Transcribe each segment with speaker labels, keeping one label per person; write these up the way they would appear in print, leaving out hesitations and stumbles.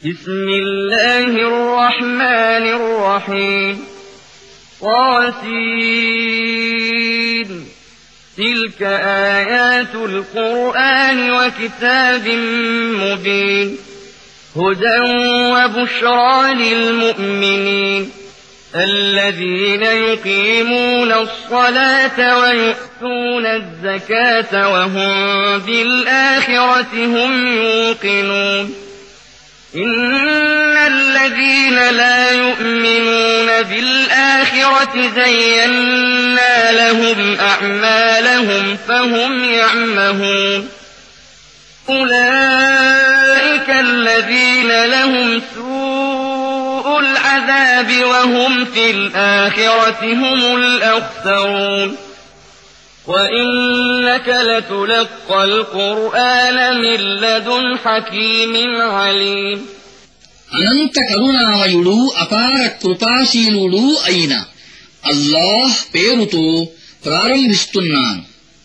Speaker 1: بسم الله الرحمن الرحيم طاسين تلك آيات القرآن وكتاب مبين هدى وبشرى للمؤمنين الذين يقيمون الصلاة ويؤتون الزكاة وهم بالآخرة هم يوقنون إن الذين لا يؤمنون بالآخرة زينا لهم أعمالهم فهم يعمهون أولئك الذين لهم سوء العذاب وهم في الآخرة هم الأخسرون وإنك لتلقى القرآن من لدن حكيم عليم
Speaker 2: అనంత కరుణామయుడు అపార కృపాశీలుడు అయిన అల్లాహ్ పేరుతో ప్రారంభిస్తున్నాను.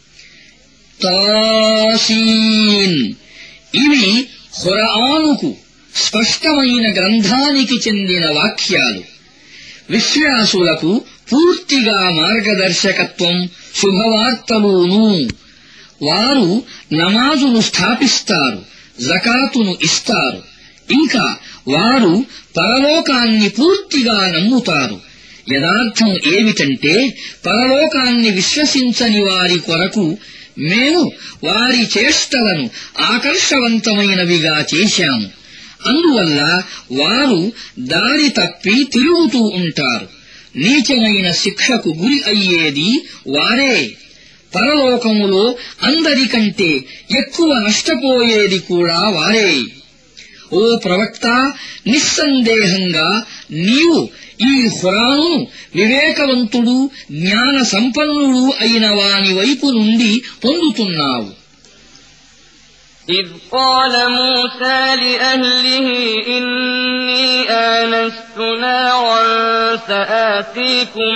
Speaker 2: తాసీన్ ఇవి ఖురానుకు స్పష్టమైన గ్రంథానికి చెందిన వాక్యాలు. విశ్వాసులకు పూర్తిగా మార్గదర్శకత్వం, శుభవార్తలును. వారు నమాజును స్థాపిస్తారు, జకాతును ఇస్తారు. ఇంకా వారు పరలోకాన్ని పూర్తిగా నమ్ముతారు. యదార్థం ఏమిటంటే పరలోకాన్ని విశ్వసించని వారి కొరకు మేము వారి చేష్టలను ఆకర్షవంతమైనవిగా చేశాము. అందువల్ల వారు దారి తప్పి తిరుగుతూ ఉంటారు. నీచమైన శిక్షకు గురి అయ్యేది వారే. పరలోకములో అందరికంటే ఎక్కువ నష్టపోయేది కూడా వారే. ఓ ప్రవక్త, నిస్సందేహంగా నీవు ఈ ఖురానును వివేకవంతుడు, జ్ఞాన సంపన్నుడు అయిన వాని వైపు నుండి పొందుతున్నావు.
Speaker 1: إذ قال موسى لأهله إني آنست نارا سآتيكم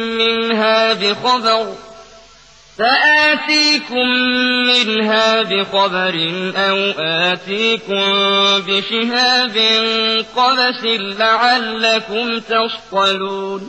Speaker 1: منها بخبر أو آتيكم بشهاب قبس لعلكم تصطلون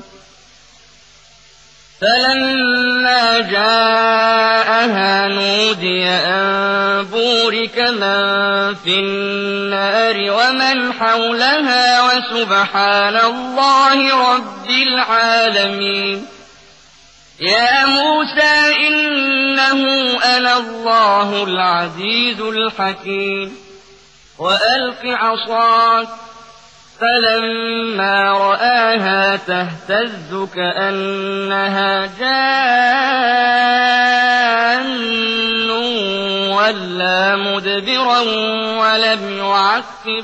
Speaker 1: فلما جاءها نودي أن بورك من في النار ومن حولها وسبحان الله رب العالمين يا موسى إنه أنا الله العزيز الحكيم وألق عصاك فلما رآها تهتز كأنها جان ولا مدبرا ولم يعقب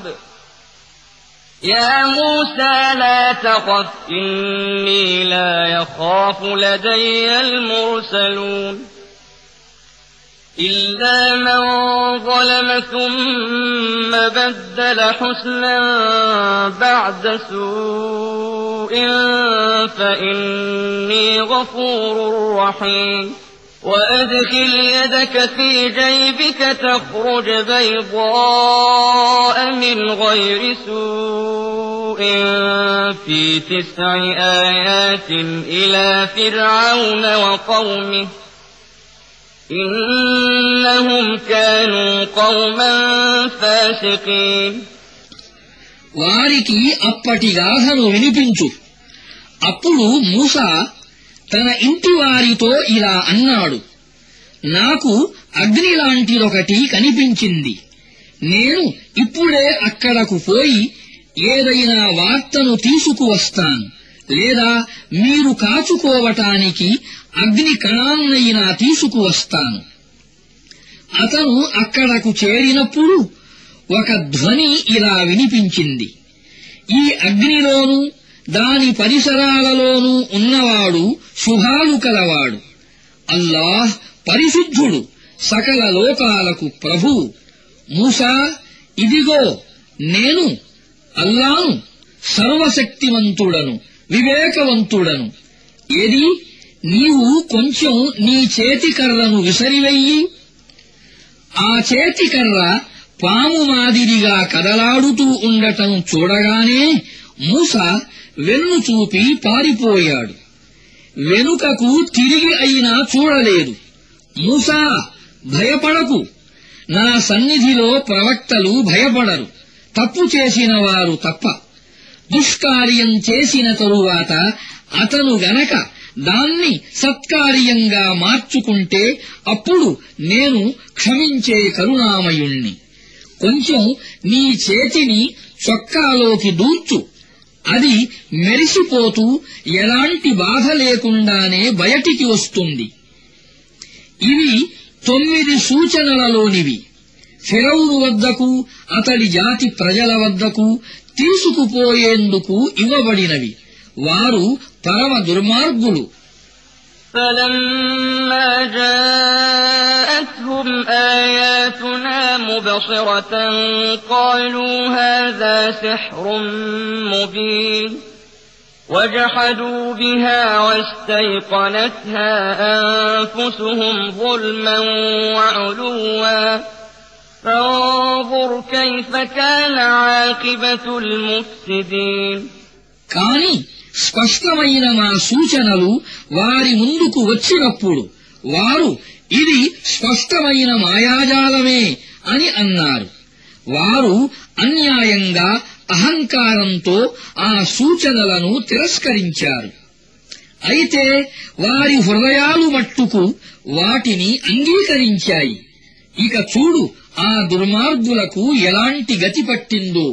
Speaker 1: يا موسى لا تخف إني لا يخاف لدي المرسلون إلا من ظلم ثم بدل حسنا بعد سوء فإني غفور رحيم وأدخل يدك في جيبك تخرج بيضاء من غير سوء في 9 آيات إلى فرعون وقومه إنهم كانوا قوما فاسقين
Speaker 2: వారికి అప్పటి గాథను వినిపించు. అప్పుడు మూసా తన ఇంటి వారితో ఇలా అన్నాడు, నాకు అగ్ని లాంటిదొకటి కనిపించింది. నేను ఇప్పుడే అక్కడకు పోయి ఏదైనా వార్తను తీసుకువస్తాను, లేదా మీరు కాచుకోవటానికి అగ్ని కణాన్నైనా తీసుకువస్తాను. అతను అక్కడకు చేరినప్పుడు ఒక ధ్వని ఇలా వినిపించింది, ఈ అగ్నిలోనూ దాని పరిసరాలలోనూ ఉన్నవాడు శుభాలు కలవాడు. అల్లాహ్ పరిశుద్ధుడు, సకల లోకాలకు ప్రభువు. మూసా, ఇదిగో నేను అల్లాను, సర్వశక్తివంతుడను, వివేకవంతుడను. ఏది, నీవు కొంచెం నీ చేతికర్రను విసరివెయ్యి. ఆ చేతికర్ర పాము మాదిరిగా కదలాడుతూ ఉండటం చూడగానే మూసా వెన్ను చూపి పారిపోయాడు. వెనుకకు తిరిగి అయినా చూడలేదు. మూసా, భయపడకు, నా సన్నిధిలో ప్రవక్తలు భయపడరు, తప్పు చేసిన వారు తప్ప. దుష్కార్యం చేసిన తరువాత అతను గనక దాన్ని సత్కార్యంగా మార్చుకుంటే అప్పుడు నేను క్షమించే కరుణామయుణ్ణి. కొంచెం నీ చేతిని చొక్కాలోకి దూర్చు, అది మెరిసిపోతూ ఎలాంటి బాధ లేకుండానే బయటికి వస్తుంది. ఇవి 9 సూచనలలోనివి. ఫిరౌను వద్దకు అతడి జాతి ప్రజల వద్దకు తీసుకుపోయేందుకు ఇవ్వబడినవి. వారు పరమ దుర్మార్గులు.
Speaker 1: فَلَمَّا جَاءَتْهُمْ آيَاتُنَا مُبْصِرَةً قَالُوا هَذَا سِحْرٌ مُبِينٌ وَجَحَدُوا بِهَا وَاسْتَيْقَنَتْهَا أَنفُسُهُمْ ظُلْمًا وَعُلُوًّا فَانظُرْ كَيْفَ كَانَ عَاقِبَةُ الْمُفْسِدِينَ.
Speaker 2: కాని స్పష్టమైన మా సూచనలు వారి ముందుకు వచ్చినప్పుడు వారు ఇది స్పష్టమైన మాయాజాలమే అని అన్నారు. వారు అన్యాయంగా అహంకారంతో ఆ సూచనలను తిరస్కరించారు. అయితే వారి హృదయాలు మట్టుకు వాటిని అంగీకరించాయి. ఇక చూడు ఆ దుర్మార్గులకు ఎలాంటి గతి పట్టిందో.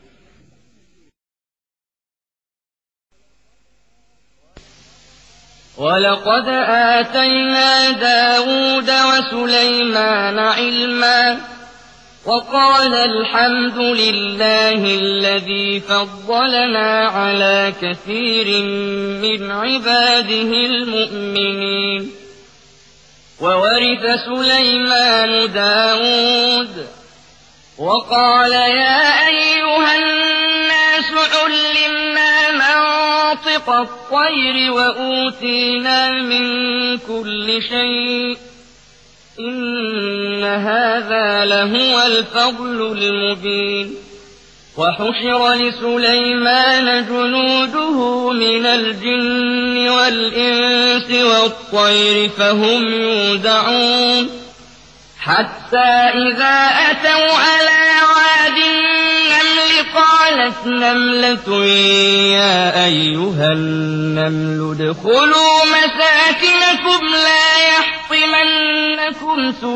Speaker 1: وَلَقَدْ آتَيْنَا دَاوُودَ وَسُلَيْمَانَ عِلْمًا وَقَالَ الْحَمْدُ لِلَّهِ الَّذِي فَضَّلَنَا عَلَى كَثِيرٍ مِّنْ عِبَادِهِ الْمُؤْمِنِينَ. وَوَرِثَ سُلَيْمَانُ دَاوُودَ وَقَالَ يَا أَيُّهَا النَّاسُ عُلِّمْنَا مَنطِقَ الطَّيْرِ وَأُوتِينَا مِن كُلِّ شَيْءٍ إِنَّ هَذَا لَهُوَ الْفَضْلُ الْمُبِينُ. وَحُشِرَ لِسُلَيْمَانَ جُنُودُهُ مِنَ الْجِنِّ وَالْإِنسِ وَالطَّيْرِ فَهُمْ يُوزَعُونَ حَتَّى إِذَا أَتَوْا عَلَىٰ وَادِ النَّمْلِ قَالَتْ نَمْلَةٌ يَا أَيُّهَا النَّمْلُ ادْخُلُوا مَسَاكِنَكُمْ لَا يَحْطِمَنَّكُمْ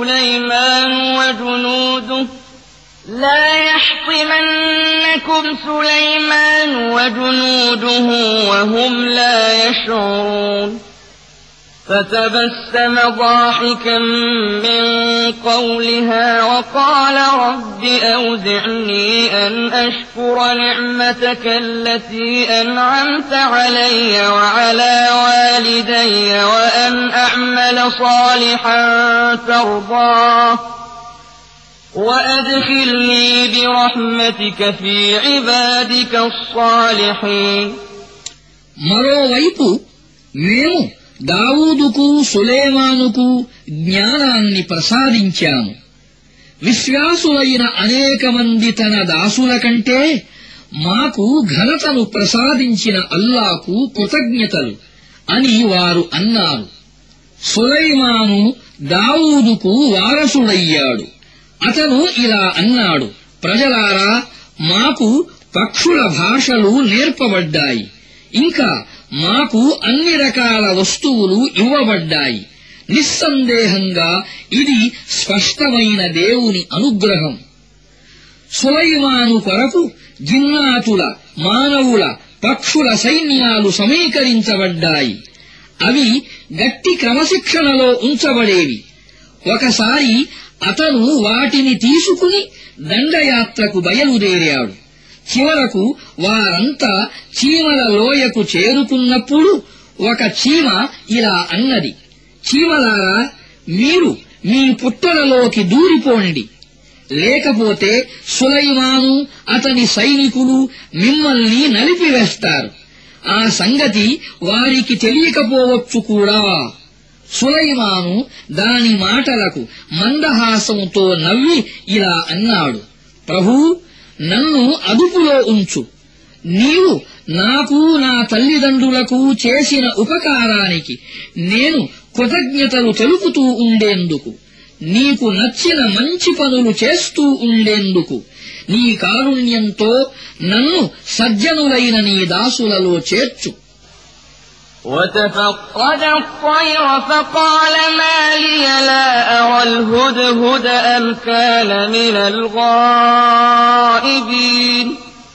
Speaker 1: سُلَيْمَانُ وَجُنُودُهُ وَهُمْ لَا يَشْعُرُونَ. فَتَبَسَّمَ ضَاحِكًا مِّن قَوْلِهَا وَقَالَ رَبِّ أَوْزِعْنِي أَنْ أَشْكُرَ نِعْمَتَكَ الَّتِي أَنْعَمْتَ عَلَيَّ وَعَلَىٰ وَالِدَيَّ وَأَنْ أَعْمَلَ صَالِحًا تَرْضَاهُ وَأَدْخِلْنِي بِرَحْمَتِكَ فِي عِبَادِكَ الصَّالِحِينَ.
Speaker 2: మరోవైపు మేము దావూదుకు సులైమానుకు జ్ఞానాన్ని ప్రసాదించాము. విశ్వాసులైన అనేక మంది తన దాసుల కంటే మాకు ఘనతను ప్రసాదించిన అల్లాకు కృతజ్ఞతలు అని వారు అన్నారు. సులైమాను దావూదుకు వారసుడయ్యాడు. అతను ఇలా అన్నాడు, ప్రజలారా, మాకు పక్షుల భాషలు నేర్పబడ్డాయి. ఇంకా మాకు అన్ని రకాల వస్తువులు ఇవ్వబడ్డాయి. నిస్సందేహంగా ఇది స్పష్టమైన దేవుని అనుగ్రహం. సులైమాను కొరకు జిన్నాతుల, మానవుల, పక్షుల సైన్యాలు సమీకరించబడ్డాయి. అవి గట్టి క్రమశిక్షణలో ఉంచబడేవి. ఒకసారి అతను వాటిని తీసుకుని దండయాత్రకు బయలుదేరాడు. చివరకు వారంతా చీమల లోయకు చేరుకున్నప్పుడు ఒక చీమ ఇలా అన్నది, చీమలారా, మీరు మీ పుట్టలలోకి దూరిపోండి, లేకపోతే సులైమాను అతని సైనికులు మిమ్మల్ని నలిపివేస్తారు. ఆ సంగతి వారికి తెలియకపోవచ్చు కూడా. సులైమాను దాని మాటలకు మందహాసంతో నవ్వి ఇలా అన్నాడు, ప్రభూ, నన్ను అదుపులో ఉంచు. నీవు నాకు నా తల్లిదండ్రులకు చేసిన ఉపకారానికి నేను కృతజ్ఞతలు తెలుపుతూ ఉండేందుకు, నీకు నచ్చిన మంచి పనులు చేస్తూ ఉండేందుకు నీ కారుణ్యంతో నన్ను సజ్జనులైన నీ దాసులలో చేర్చు.
Speaker 1: وتفقد الطير فقال ما لي لا أرى الهدهد أم كان من الغائبين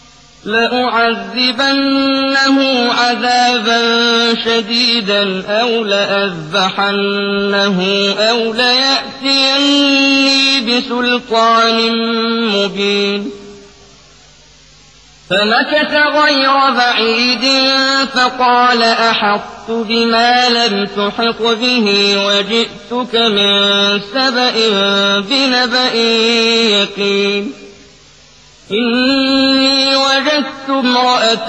Speaker 1: لأعذبنه عذابا شديدا أو لأذبحنه أو ليأتيني بسلطان مبين فمكث غير بعيد فقال أحطت بما لم تحط به وجئتك من سبأ بنبأ يقين إني وجدت امرأة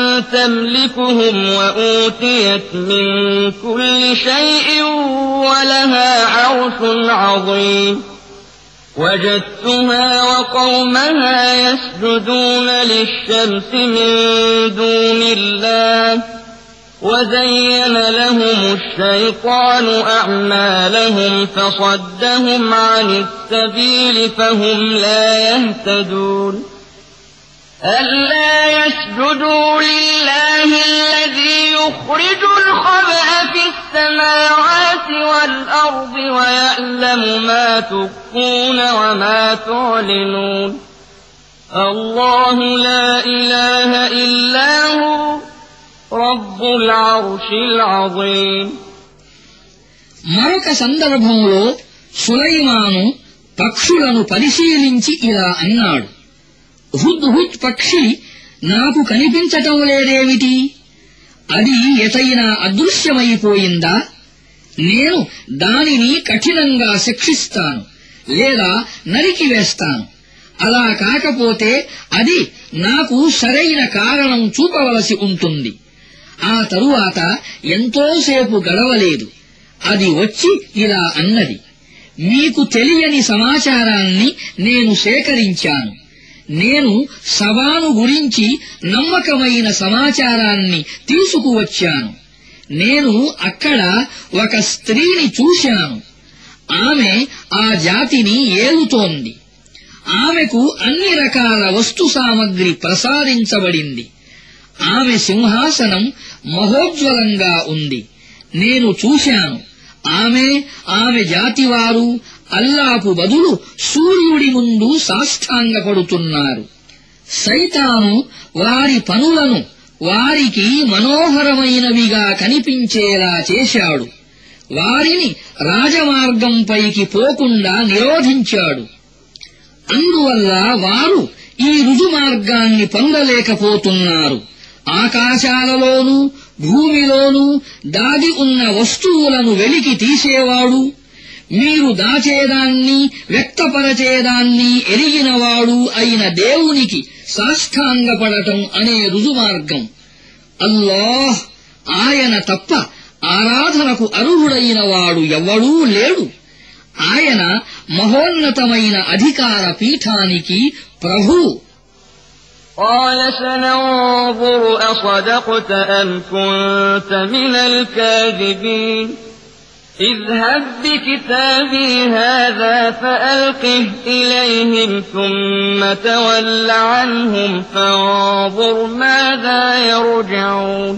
Speaker 1: تملكهم وأوتيت من كل شيء ولها عرش عظيم وجدتها وقومها يسجدون للشمس من دون الله وزين لهم الشيطان أعمالهم فصدهم عن السبيل فهم لا يهتدون ألا يسجدوا لله الذي يخرج الخبأ في السماوات والأرض ويعلم ما تخفون وما تعلنون الله لا إله إلا هو رب العرش العظيم.
Speaker 2: మరొక సందర్భంలో సులైమాను పక్షులను పరిశీలించి ఇలా అన్నాడు, హుద్హుద్ పక్షి నాకు కనిపించటం లేదేమిటి? అది ఎటైనా అదృశ్యమైపోయిందా? నేను దానిని కఠినంగా శిక్షిస్తాను లేదా నరికివేస్తాను. అలా కాకపోతే అది నాకు సరైన కారణం చూపవలసి ఉంటుంది. ఆ తరువాత ఎంతోసేపు గడవలేదు, అది వచ్చి ఇలా అన్నది, మీకు తెలియని సమాచారాన్ని నేను సేకరించాను. నేను సవాను గురించి నమ్మకమైన సమాచారాన్ని తీసుకువచ్చాను. నేను అక్కడ ఒక స్త్రీని చూశాను. ఆమె ఆ జాతిని ఏలుతోంది. ఆమెకు అన్ని రకాల వస్తు సామగ్రి ప్రసాదించబడింది. ఆమె సింహాసనం మహోజ్వలంగా ఉంది. నేను చూశాను, ఆమె జాతివారు అల్లాకు బదులు సూర్యుడి ముందు సాష్టాంగపడుతున్నారు. సైతాను వారి పనులను వారికి మనోహరమైనవిగా కనిపించేలా చేశాడు. వారిని రాజమార్గంపైకి పోకుండా నిరోధించాడు. అందువల్ల వారు ఈ రుజుమార్గాన్ని పొందలేకపోతున్నారు. ఆకాశాలలోనూ భూమిలోనూ దాగి ఉన్న వస్తువులను వెలికి తీసేవాడు, మీరు దాచేదాన్ని వ్యక్తపరచేదాన్ని ఎరిగినవాడు అయిన దేవునికి సాష్టాంగపడటం అనే రుజుమార్గం. అల్లాహ్, ఆయన తప్ప ఆరాధనకు అర్హుడైన వాడు ఎవ్వడూ లేడు. ఆయన మహోన్నతమైన అధికార పీఠానికి ప్రభువు.
Speaker 1: قال سننظر أصدقت أم كنت من الكاذبين اذهب بكتابي هذا فألقه إليهم ثم تول عنهم فانظر ماذا يرجعون.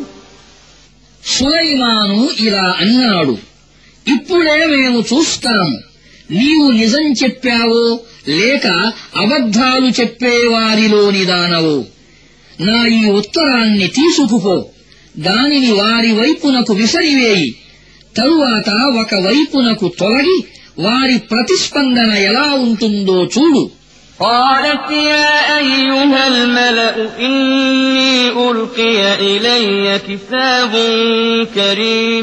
Speaker 2: సులైమాను ఇలా అన్నాడు, ఇప్పుడే మేము చూస్తాము నీవు నిజం చెప్పావో లేక అబద్ధాలు చెప్పేవారిలోని దానవో. నా ఈ ఉత్తరాన్ని తీసుకుపో, దానిని వారి వైపునకు విసిరివేయి. తరువాత ఒక వైపునకు తొలగి వారి ప్రతిస్పందన ఎలా ఉంటుందో చూడు.
Speaker 1: قالت يا أيها الملأ إني ألقي إلي كتاب كريم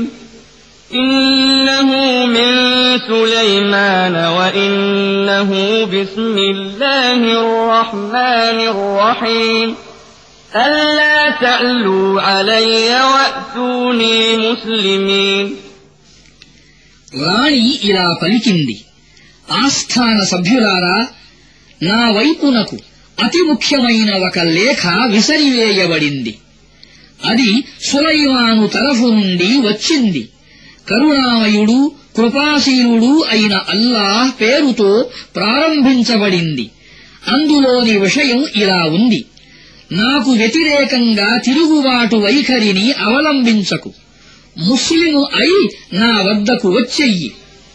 Speaker 1: إنه من سليمان وإنه بسم الله الرحمن الرحيم ألا تعلوا علي وأتوني مسلمين.
Speaker 2: రాణి ఇలా పలికింది, ఆస్థాన సభ్యులారా, నా వైపునకు అతి ముఖ్యమైన ఒక లేఖ విసిరివేయబడింది. అది సులైమాను తరఫు నుండి వచ్చింది. కరుణామయుడు కృపాశీలుడు అయిన అల్లాహ్ పేరుతో ప్రారంభించబడింది. అందులోని విషయం ఇలా ఉంది: నాకు వ్యతిరేకంగా తిరుగుబాటు వైఖరిని అవలంబించకు. ముస్లిము అయి నా వద్దకు వచ్చెయ్యి.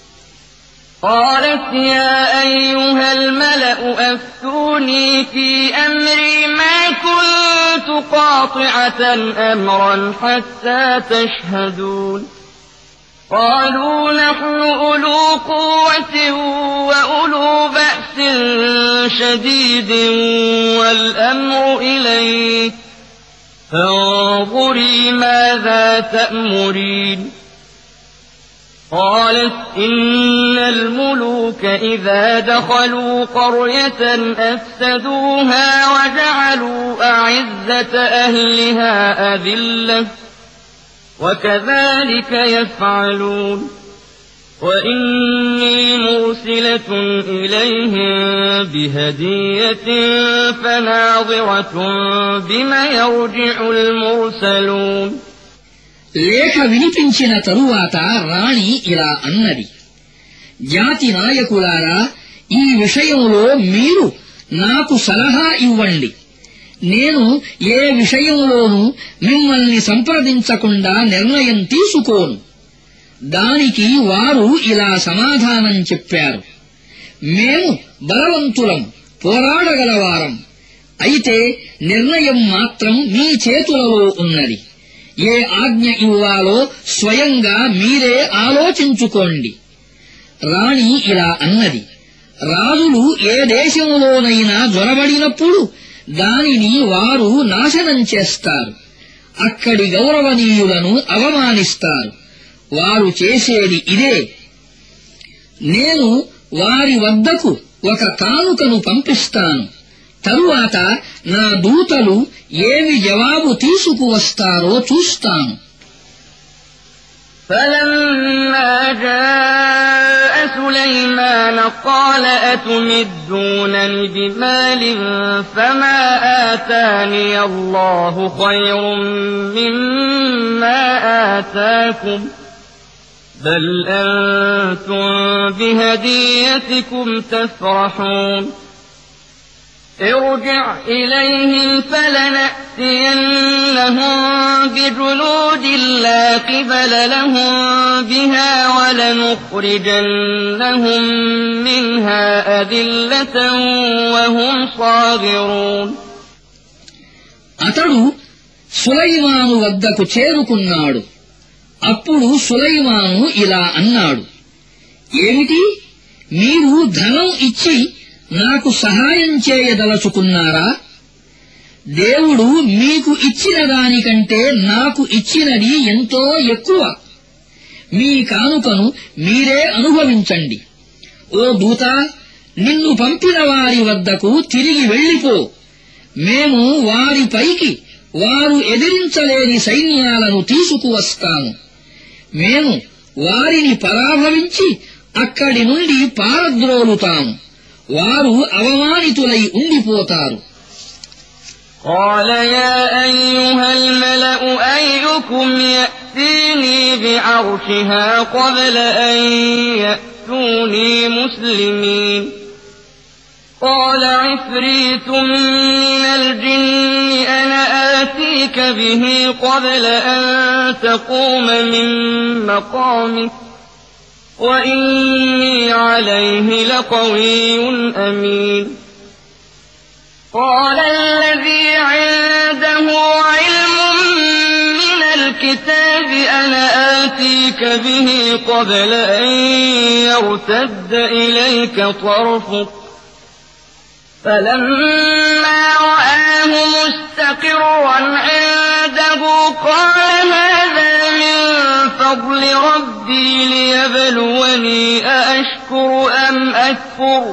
Speaker 1: قالت يا أيها الملأ أفتوني في أمري ما كنت قاطعة أمرا حتى تشهدون قالوا نحن أولو قوة وأولو بأس شديد والأمر إليك فانظري ماذا تأمرين قالت إن الملوك إذا دخلوا قرية أفسدوها وجعلوا أعزة أهلها أذلة وكذلك يفعلون وإني مرسلة إليهم بهدية فناظرة بما يرجع المرسلون
Speaker 2: లేఖ వినిపించిన తరువాత రాణి ఇలా అన్నది, జాతి నాయకులారా, ఈ విషయంలో మీరు నాకు సలహా ఇవ్వండి. నేను ఏ విషయంలోనూ మిమ్మల్ని సంప్రదించకుండా నిర్ణయం తీసుకోను. దానికి వారు ఇలా సమాధానం చెప్పారు: మేము బలవంతులం, పోరాడగలవారం. అయితే నిర్ణయం మాత్రం మీ చేతులలో ఉన్నది. ఏ ఆజ్ఞ ఇవ్వాలో స్వయంగా మీరే ఆలోచించుకోండి. రాణి ఇలా అన్నది, రాజులు ఏ దేశంలోనైనా జొరబడినప్పుడు దానిని వారు నాశనం చేస్తారు. అక్కడి గౌరవనీయులను అవమానిస్తారు. వారు చేసేది ఇదే. నేను వారి వద్దకు ఒక కానుకను పంపిస్తాను. తరువాత నా దూతలు ఏమి జవాబు తీసుకువస్తారో చూస్తాను.
Speaker 1: فلما جاء سليمان قال أتمدونني بمال فما آتاني الله خير مما آتاكم بل أنتم بهديتكم تفرحون ارجع إليهم فلنأتينهم بجنود لا قبل لهم بها ولنخرجنهم منها أذلة وهم صاغرون
Speaker 2: అతడు సులైమాను వద్దకు చేరుకున్నాడు. అప్పుడు సులైమాను ఇలా అన్నాడు, ఏమిటి, మీరు ధనం ఇచ్చి నాకు సహాయం చేయదలచుకున్నారా? దేవుడు మీకు ఇచ్చిన దానికంటే నాకు ఇచ్చినది ఎంతో ఎక్కువ. మీ కానుకను మీరే అనుభవించండి. ఓ దూత, నిన్ను పంపిన వారి వద్దకు తిరిగి వెళ్ళిపో. మేము వారిపైకి వారు ఎదిరించలేని సైన్యాలను తీసుకువస్తాము. మేము వారిని పరాభవించి అక్కడి నుండి పారద్రోలుతాము. వారు అవమానితులై ఉండిపోతారు.
Speaker 1: قال يا أيها الملأ أيكم يأتيني بعرشها قبل أن يأتوني مسلمين قال عفريت من الجن أنا آتيك به قبل أن تقوم من مقامك وإني عليه لقوي أمين قال الذي عنده علم من الكتاب أنا آتيك به قبل أن يرتد إليك طرفك فلما رآه مستقرا عنده قال هذا من فضل ربي ليبلوني أأشكر أم أكفر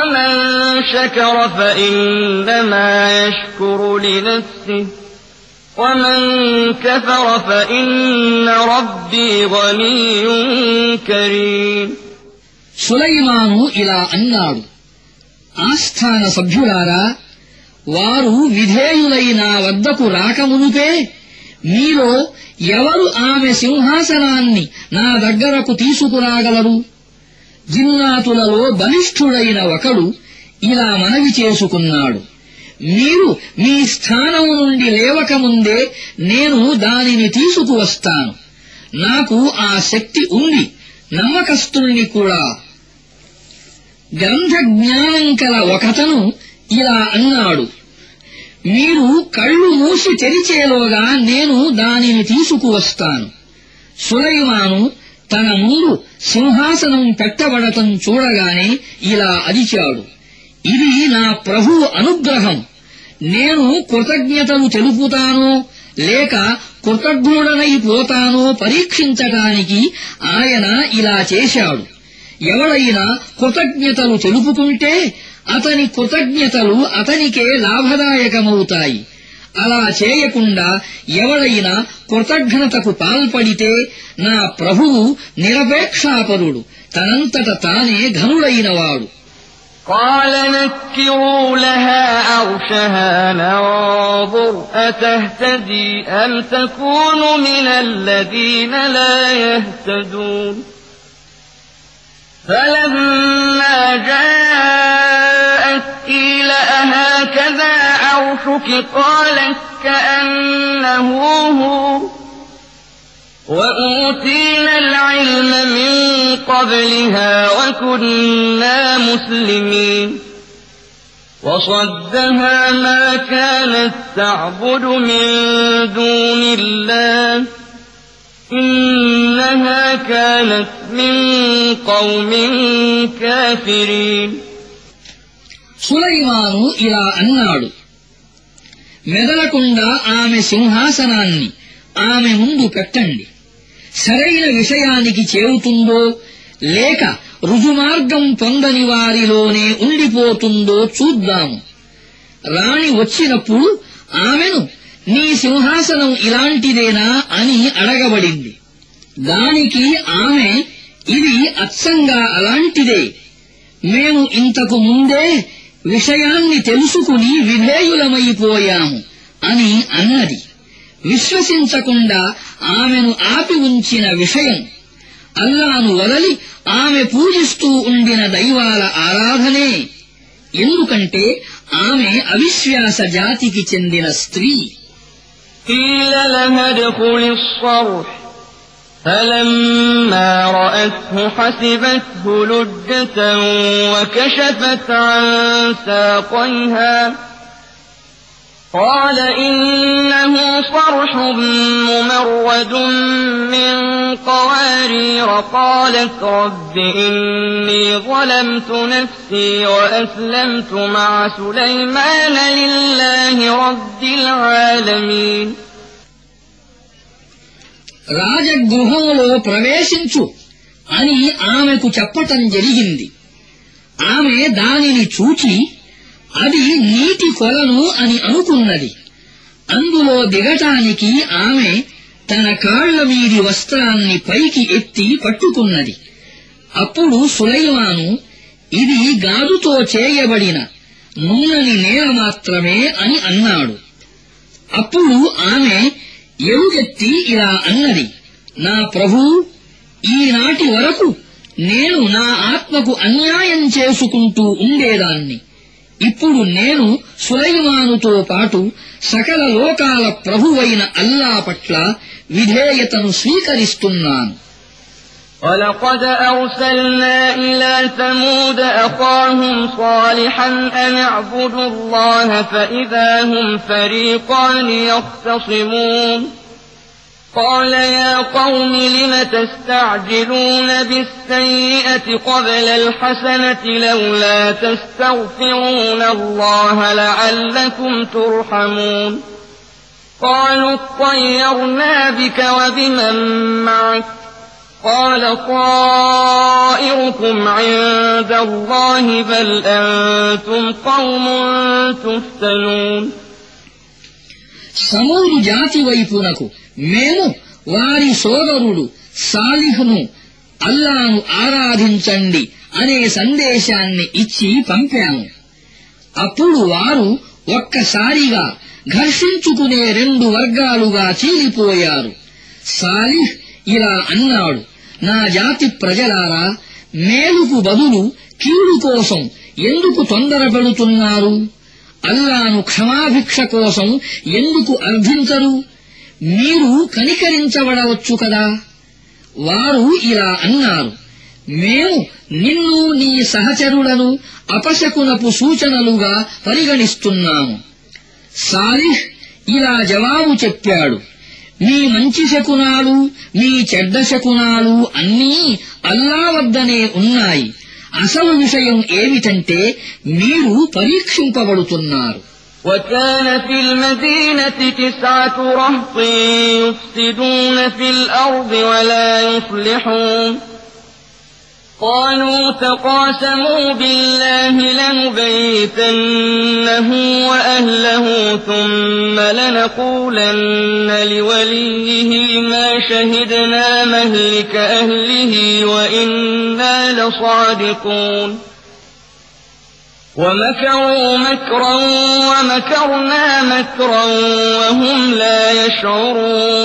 Speaker 1: ومن شكر فإنما يشكر لنفسه ومن كفر فإن ربي غني كريم.
Speaker 2: సులైమాను ఇలా అన్నాడు, ఆస్థాన సభ్యులారా, వారు విధేయులై నా వద్దకు రాకమునుపే మీలో ఎవరు ఆమె సింహాసనాన్ని నా దగ్గరకు తీసుకురాగలరు? జిన్నాతులలో బలిష్ఠుడైన ఒకడు ఇలా మనవి చేసుకున్నాడు, మీరు మీ స్థానం నుండి లేవకముందే నేను దానిని తీసుకువస్తాను. నాకు ఆ శక్తి ఉంది, నమ్మకస్తుల్ని కూడా. గ్రంథ జ్ఞానం కల ఒకతను ఇలా అన్నాడు, మీరు కళ్ళు మూసి తెరిచేలోగా నేను దానిని తీసుకువస్తాను. సులైమాను తన ముందు సింహాసనం పెట్టబడటం చూడగానే ఇలా అరిచాడు, ఇది నా ప్రభువు అనుగ్రహం. నేను కృతజ్ఞతలు తెలుపుతానో లేక కృతజ్ఞుడనైపోతానో పరీక్షించటానికి ఆయన ఇలా చేశాడు. ఎవడైనా కృతజ్ఞతలు తెలుపుకుంటే అతని కృతజ్ఞతలు అతనికే లాభదాయకమవుతాయి. అలా చేయకుండా ఎవడైనా కృతజ్ఞతకు పాల్పడితే నా ప్రభువు నిరపేక్షాపరుడు, తనంతట తానే ఘనుడైనవాడు.
Speaker 1: قال نكروا لها عرشها ننظر أتهتدي أم تكون من الذين لا يهتدون. فلما جاءت قيل أهكذا عرشك قالت كأنه هو وأوتينا العلم من قبلها وكنا مسلمين. وصدها ما كانت تعبد من دون الله إنها كانت من قوم كافرين.
Speaker 2: సులైమాను ఇలా అన్నాడు, మెదలకుండా ఆమె సింహాసనాన్ని ఆమె ముందు పెట్టండి. సరైన విషయానికి చేరుతుందో లేక రుజుమార్గం పొందని వారిలోనే ఉండిపోతుందో చూద్దాము. రాణి వచ్చినప్పుడు ఆమెను నీ సింహాసనం ఇలాంటిదేనా అని అడగబడింది. దానికి ఆమె ఇది అచ్చంగా అలాంటిదే, మేము ఇంతకు ముందే విషయాన్ని తెలుసుకుని విధేయులమైపోయాము అని అన్నది. విశ్వసించకుండా ఆమెను ఆపి ఉంచిన విషయం అల్లాను వదలి ఆమె పూజిస్తూ ఉండిన దైవాల ఆరాధనే. ఎందుకంటే ఆమె అవిశ్వాస జాతికి చెందిన స్త్రీ.
Speaker 1: قيل لها ادخل الصرح فلما رأته حسبته لجة وكشفت عن ساقيها قال إنه صرح ممرد من قوارير قالت رب إني ظلمت نفسي وأسلمت مع سليمان لله رب العالمين.
Speaker 2: రాజగృహంలో ప్రవేశించు అని ఆమెకు చెప్పటం జరిగింది. ఆమె దానిని చూచి అది నీటి కొలను అని అనుకున్నది. అందులో దిగటానికి ఆమె తన కాళ్ల మీది వస్త్రాన్ని పైకి ఎత్తి పట్టుకున్నది. అప్పుడు సులైమాను ఇది గాజుతో చేయబడిన నున్నని నేల మాత్రమే అని అన్నాడు. అప్పుడు ఆమె ఎలుగెత్తి ఇలా అన్నది, నా ప్రభూ, ఈనాటి వరకు నేను నా ఆత్మకు అన్యాయం చేసుకుంటూ ఉండేదాన్ని. ఇప్పుడు నేను సులైమానుతో పాటు సకల లోకాల ప్రభువైన అల్లా పట్ల విధేయతను స్వీకరిస్తున్నాను.
Speaker 1: ولقد أرسلنا إلى ثمود أخاهم صالحا أن اعبدوا الله فإذا هم فريقان يختصمون قال يا قوم لم تستعجلون بالسيئة قبل الحسنة لولا تستغفرون الله لعلكم ترحمون قالوا اطيرنا بك وبمن معك قال طائركم عند الله بل أنتم قوم تفتنون.
Speaker 2: సమూదు జాతి వైపునకు మేము వారి సోదరుడు సాలిహ్ను అల్లాను ఆరాధించండి అనే సందేశాన్ని ఇచ్చి పంపాము. అప్పుడు వారు ఒక్కసారిగా ఘర్షించుకునే రెండు వర్గాలుగా చీలిపోయారు. సాలిహ్ ఇలా అన్నాడు, నా జాతి ప్రజలారా, మేలుకు బదులు కీడు కోసం ఎందుకు తొందరపడుతున్నారు? అల్లాను క్షమాభిక్ష కోసం ఎందుకు అర్థించరు? మీరు కనికరించబడవచ్చు కదా. వారు ఇలా అన్నారు, మేము నిన్ను నీ సహచరులను అపశకునపు సూచనలుగా పరిగణిస్తున్నాము. సాలిహ్ ఇలా జవాబు చెప్పాడు, మీ మంచి శకునాలు మీ చెడ్డ శకునాలు అన్నీ అల్లా వద్దనే ఉన్నాయి. అసలు విషయం ఏమిటంటే మీరు పరీక్షింపబడుతున్నారు.
Speaker 1: وكان في المدينة 9 رهط يفسدون في الأرض ولا يصلحون قالوا تقاسموا بالله لنبيتنه وأهله ثم لنقولن لوليه ما شهدنا مهلك أهله وإنا لصادقون ومكروا مكرا ومكرنا مكرا وهم لا يشعرون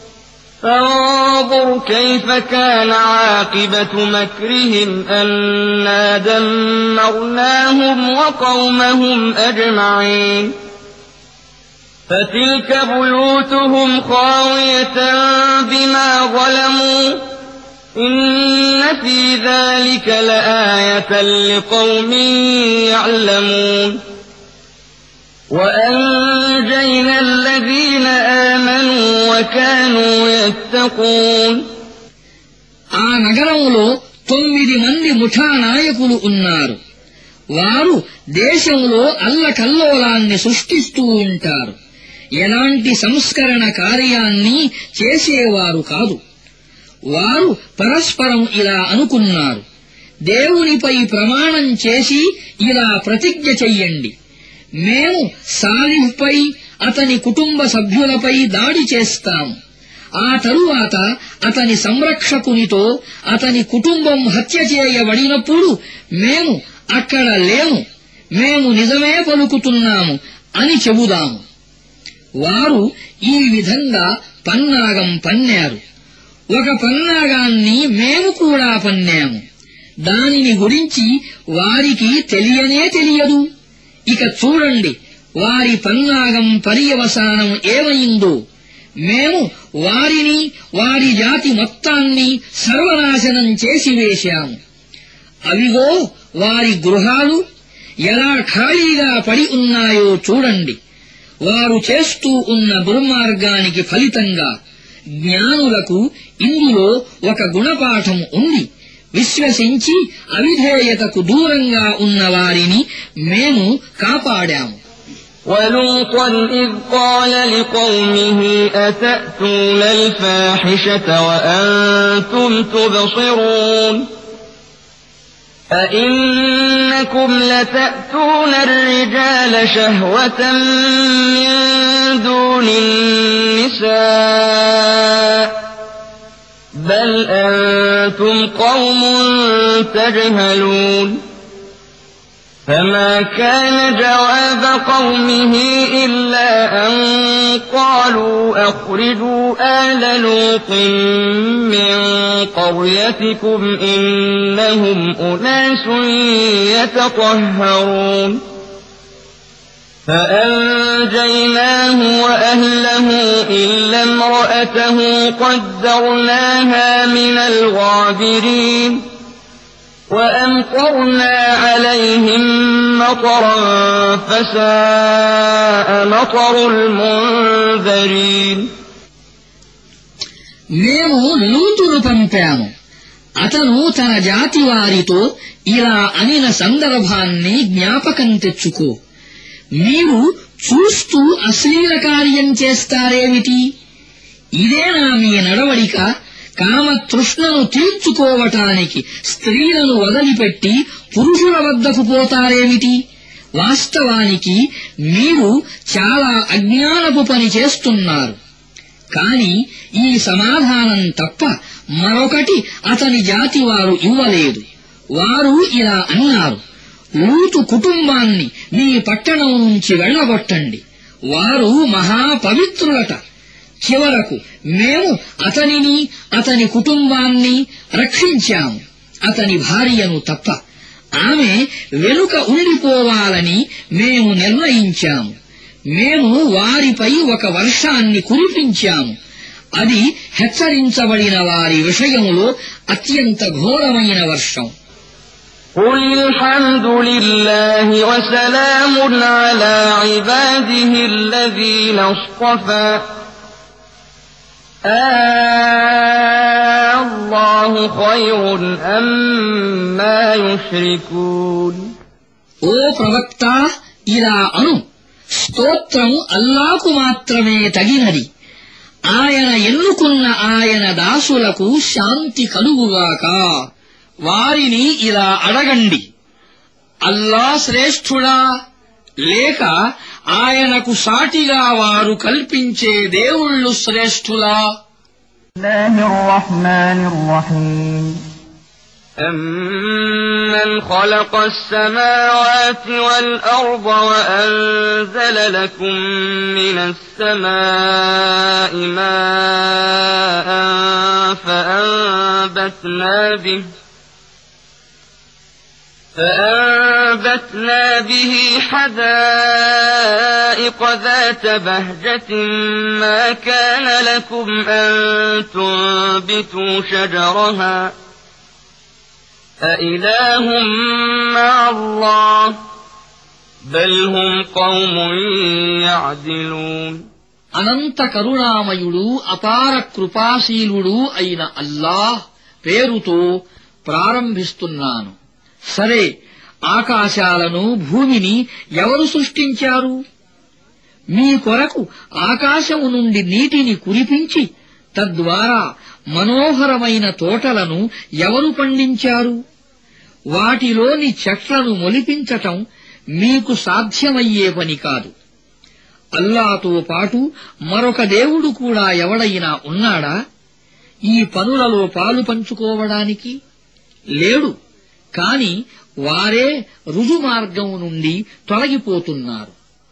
Speaker 1: فانظر كيف كان عاقبة مكرهم أنا دمرناهم وقومهم أجمعين فتلك بيوتهم خاوية بما ظلموا إن في ذلك لآية لقوم يعلمون وأنجينا الذين آمنوا وكانوا يتقون.
Speaker 2: ఆ నగరంలో 9 మంది ముఠా నాయకులు ఉన్నారు. వారు దేశంలో అల్లకల్లోలాన్ని సృష్టిస్తూ ఉంటారు. ఎలాంటి సంస్కరణ కార్యాన్ని చేసేవారు కాదు. వారు పరస్పరం ఇలా అనుకున్నారు, దేవునిపై ప్రమాణం చేసి ఇలా ప్రతిజ్ఞ చెయ్యండి, మేము సాలిహ్పై అతని కుటుంబ సభ్యులపై దాడి చేస్తాము. ఆ తరువాత అతని సంరక్షకునితో అతని కుటుంబం హత్య చేయబడినప్పుడు మేము అక్కడ లేము, మేము నిజమే పలుకుతున్నాము అని చెబుదాము. వారు ఈ విధంగా పన్నాగం పన్నారు. ఒక పన్నాగాన్ని మేము కూడా పన్నాము. దానిని గురించి వారికి తెలియనే తెలియదు. ఇక చూడండి వారి పన్నాగం పర్యవసానం ఏమైందో. మేము వారిని వారి జాతి మొత్తాన్ని సర్వనాశనం చేసివేశాము. అవిగో వారి గృహాలు ఎలా ఖాళీగా పడి ఉన్నాయో చూడండి. వారు చేస్తూ ఉన్న దుర్మార్గానికి ఫలితంగా జ్ఞానులకు ఇందులో ఒక గుణపాఠం ఉంది. విశ్వసించి అవిధేయతకు దూరంగా ఉన్న వారిని మేము కాపాడాము.
Speaker 1: ولوطا إذ قال لقومه أتأتون الفاحشة وأنتم تبصرون أئنكم لتأتون الرجال شهوة من دون النساء بل أنتم قوم تجهلون فما كان جواب قومه إلا أن قالوا أخرجوا آل لوط من قريتكم إنهم أناس يتطهرون فأنجيناه وأهله إلا امرأته قدرناها من الغابرين وأمطرنا عليهم مطرا فساء مطر المنذرين.
Speaker 2: మేము లూతును పంపాము. అతను తన జాతి వారితో ఇలా అనిన సందర్భాన్ని జ్ఞాపకం తెచ్చుకో. మీరు చూస్తూ అశ్లీల కార్యం చేస్తారేమిటి? ఇదేనా మీ నడవడిక? కామతృష్ణను తీర్చుకోవటానికి స్త్రీలను వదిలిపెట్టి పురుషుల వద్దకు పోతారేమిటి? వాస్తవానికి మీరు చాలా అజ్ఞానపు పని చేస్తున్నారు. కాని ఈ సమాధానం తప్ప మరొకటి అతని జాతి వారు ఇవ్వలేదు. వారు ఇలా అన్నారు: లూతు కుటుంబాన్ని మీ పట్టణం నుంచి వెళ్లగొట్టండి. వారు మహాపవిత్రులట. చివరకు మేము అతనిని అతని కుటుంబాన్ని రక్షించాము, అతని భార్యను తప్ప. ఆమె వెనుక ఉండిపోవాలని మేము నిర్ణయించాము. మేము వారిపై ఒక వర్షాన్ని కురిపించాము. అది హెచ్చరించబడిన వారి విషయంలో అత్యంత ఘోరమైన వర్షం.
Speaker 1: قل الحمد لله وسلام على عباده الذين اصطفى الله خير أما يشركون.
Speaker 2: ఓ ప్రవక్త, ఇలా అను: స్తోత్రం అల్లాకు మాత్రమే తగినది. ఆయన ఎన్నుకున్న ఆయన దాసులకు శాంతి కలుగుగాక. వారిని ఇలా అడగండి: అల్లా శ్రేష్ఠుడా లేక ఆయనకు సాటిగా వారు కల్పించే దేవుళ్ళు శ్రేష్ఠులా?
Speaker 1: أَمَّنْ خَلَقَ السَّمَاوَاتِ وَالْأَرْضَ وَأَنزَلَ لَكُم مِّنَ السَّمَاءِ مَاءً فأنبتنا به حدائق ذات بهجة ما كان لكم أن تنبتوا شجرها أإله مع الله بل هم قوم يعدلون.
Speaker 2: అనంత కరుణామయుడు అపార కృపాశీలుడు అయిన అల్లాహ్ పేరుతో ప్రారంభిస్తున్నాను. సరే, ఆకాశాలను భూమిని ఎవరు సృష్టించారు? మీ కొరకు ఆకాశము నుండి నీటిని కురిపించి తద్వారా మనోహరమైన తోటలను ఎవరు పండించారు? వాటిలోని చెట్లను మొలిపించటం మీకు సాధ్యమయ్యే పని కాదు. అల్లాతో పాటు మరొక దేవుడు కూడా ఎవడైనా ఉన్నాడా ఈ పనులలో పాలు పంచుకోవడానికి? లేడు. కాని వారే రుజుమార్గం నుండి తొలగిపోతున్నారు.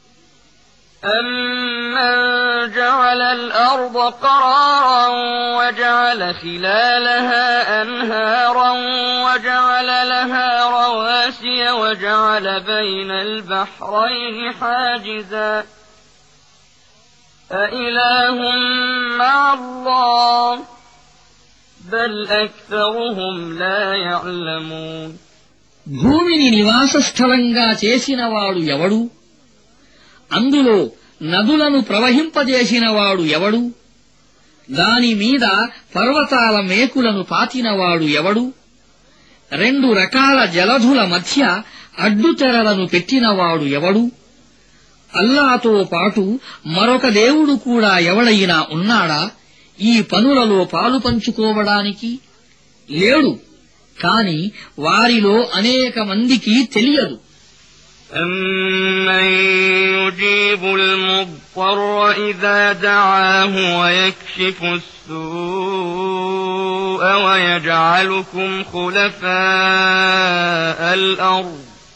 Speaker 1: أَمَّنْ جَعَلَ الْأَرْضَ قَرَارًا وَجَعَلَ خِلَالَهَا أَنْهَارًا وَجَعَلَ لَهَا رَوَاسِيَ وَجَعَلَ بَيْنَ الْبَحْرَيْنِ حَاجِزًا أَإِلَٰهٌ مَّعَ اللَّهِ بَلْ أَكْثَرُهُمْ لَا يَعْلَمُونَ.
Speaker 2: భూమిని నివాస స్థలంగా చేసినవాడు ఎవడు? అందులో నదులను ప్రవహింపజేసినవాడు ఎవడు? దానిమీద పర్వతాల మేకులను పాతినవాడు ఎవడు? రెండు రకాల జలధుల మధ్య అడ్డుతెరలను పెట్టినవాడు ఎవడు? అల్లాతో పాటు మరొక దేవుడు కూడా ఎవడైనా ఉన్నాడా ఈ పనులలో పాలు పంచుకోవడానికి? లేడు. కాని వారిలో అనేక మందికి తెలియదు.
Speaker 1: أَمَّن يُجِيبُ الْمُضْطَرَّ إِذَا دَعَاهُ وَيَكْشِفُ السُّوءَ وَيَجْعَلُكُمْ خُلَفَاءَ الْأَرْضِ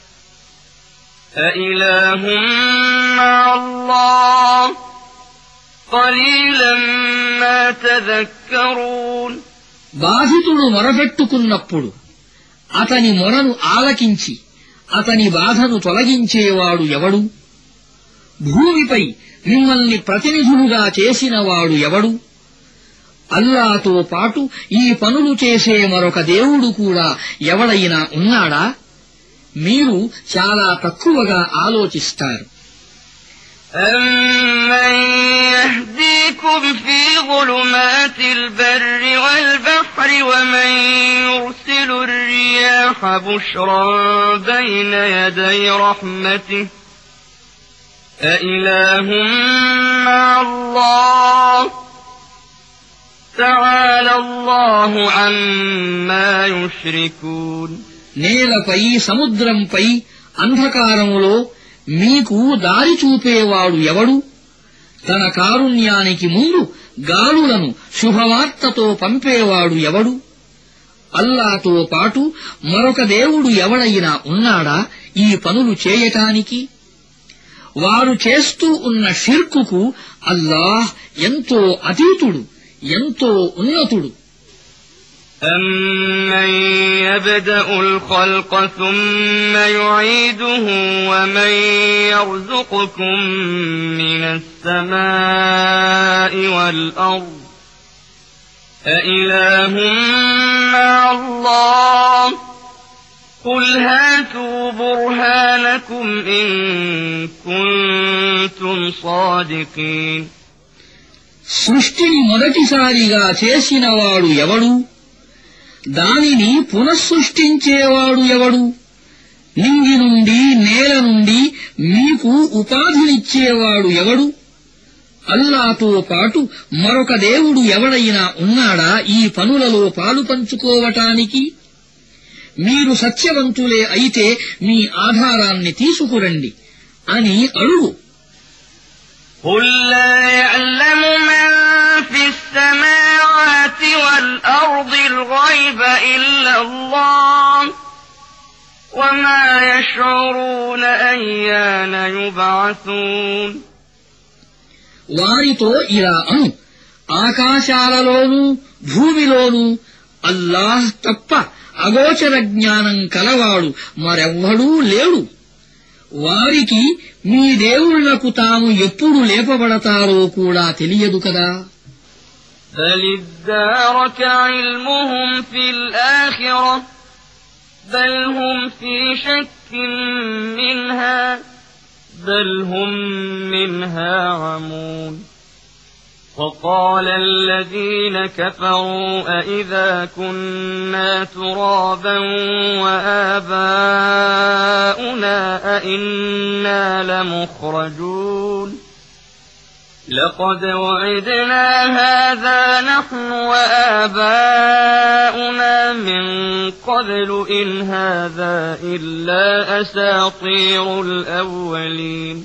Speaker 1: أَإِلَٰهٌ مَّعَ اللَّهِ قَلِيلًا مَّا تَذَكَّرُونَ.
Speaker 2: బాధితుడు మొరపెట్టుకున్నప్పుడు అతని మొరను ఆలకించి అతని బాధను తొలగించేవాడు ఎవడు? భూమిపై మిమ్మల్ని ప్రతినిధులుగా చేసినవాడు ఎవడు? అల్లాతో పాటు ఈ పనులు చేసే మరొక దేవుడు కూడా ఎవడైనా ఉన్నాడా? మీరు చాలా తక్కువగా ఆలోచిస్తారు.
Speaker 1: أَمَّن يَهْدِيكُمْ فِي ظُلُمَاتِ الْبَرِّ وَالْبَحْرِ وَمَن يُرْسِلُ الرِّيَاحَ بُشْرًا بَيْنَ يَدَيْ رَحْمَتِهِ أَإِلَٰهٌ مَّعَ اللَّهِ تَعَالَى اللَّهُ عَمَّا يُشْرِكُونَ.
Speaker 2: నేలపై సముద్రంపై అంధకారములో మీకు దారి చూపేవాడు ఎవడు? తన కారుణ్యానికి ముందు గాలులను శుభవార్తతో పంపేవాడు ఎవడు? అల్లాతో పాటు మరొక దేవుడు ఎవడైనా ఉన్నాడా ఈ పనులు చేయటానికి? వారు చేస్తూ ఉన్న షిర్కుకు అల్లాహ్ ఎంతో అతీతుడు, ఎంతో ఉన్నతుడు.
Speaker 1: أَمَّن يَبْدَأُ الْخَلْقَ ثُمَّ يُعِيدُهُ وَمَن يَرْزُقُكُم مِّنَ السَّمَاءِ وَالْأَرْضِ أَإِلَٰهٌ مَّعَ اللَّهِ قُلْ هَاتُوا بُرْهَانَكُمْ إِن كُنتُمْ صَادِقِينَ.
Speaker 2: సృష్టిని మొదటిసారిగా చేసినవాడు ఎవడు? దానిని పునఃసృష్టించేవాడు ఎవడు? నింగి నుండి నేల నుండి మీకు ఉపాధినిచ్చేవాడు ఎవడు? అల్లాతో పాటు మరొక దేవుడు ఎవడైనా ఉన్నాడా ఈ పనులలో పాలు పంచుకోవటానికి? మీరు సత్యవంతులే అయితే మీ ఆధారాన్ని తీసుకురండి అని అడుగు.
Speaker 1: قُل لَّا يَعْلَمُ مَن فِي السَّمَاوَاتِ وَالْأَرْضِ الْغَيْبَ إِلَّا اللَّهُ وَمَا يَشْعُرُونَ أَيَّانَ يُبْعَثُونَ.
Speaker 2: వారితో ఇలా అను, ఆకాశాలలోనూ భూమిలోనూ అల్లాహ్ తప్ప అగోచర జ్ఞానం కలవాడు మరెవ్వడూ లేడు. వారికి మీ దేవుళ్లకు తాము ఎప్పుడు లేపబడతారో కూడా తెలియదు కదా.
Speaker 1: بَلِ ادَّارَكَ عِلْمُهُمْ فِي الْآخِرَةِ بَلْ هُمْ فِي شَكٍّ مِّنْهَا بَلْ هُمْ مِنْهَا عَمُونَ. وَقَالَ الَّذِينَ كَفَرُوا أَإِذَا كُنَّا تُرَابًا وَآبَاؤُنَا أَإِنَّا لَمُخْرَجُونَ لَقَدْ وَعِدْنَا هَذَا نَحْنُ وَآبَاؤُنَا مِن قَبْلُ إِنْ هَذَا إِلَّا أَسَاطِيرُ الْأَوَّلِينَ.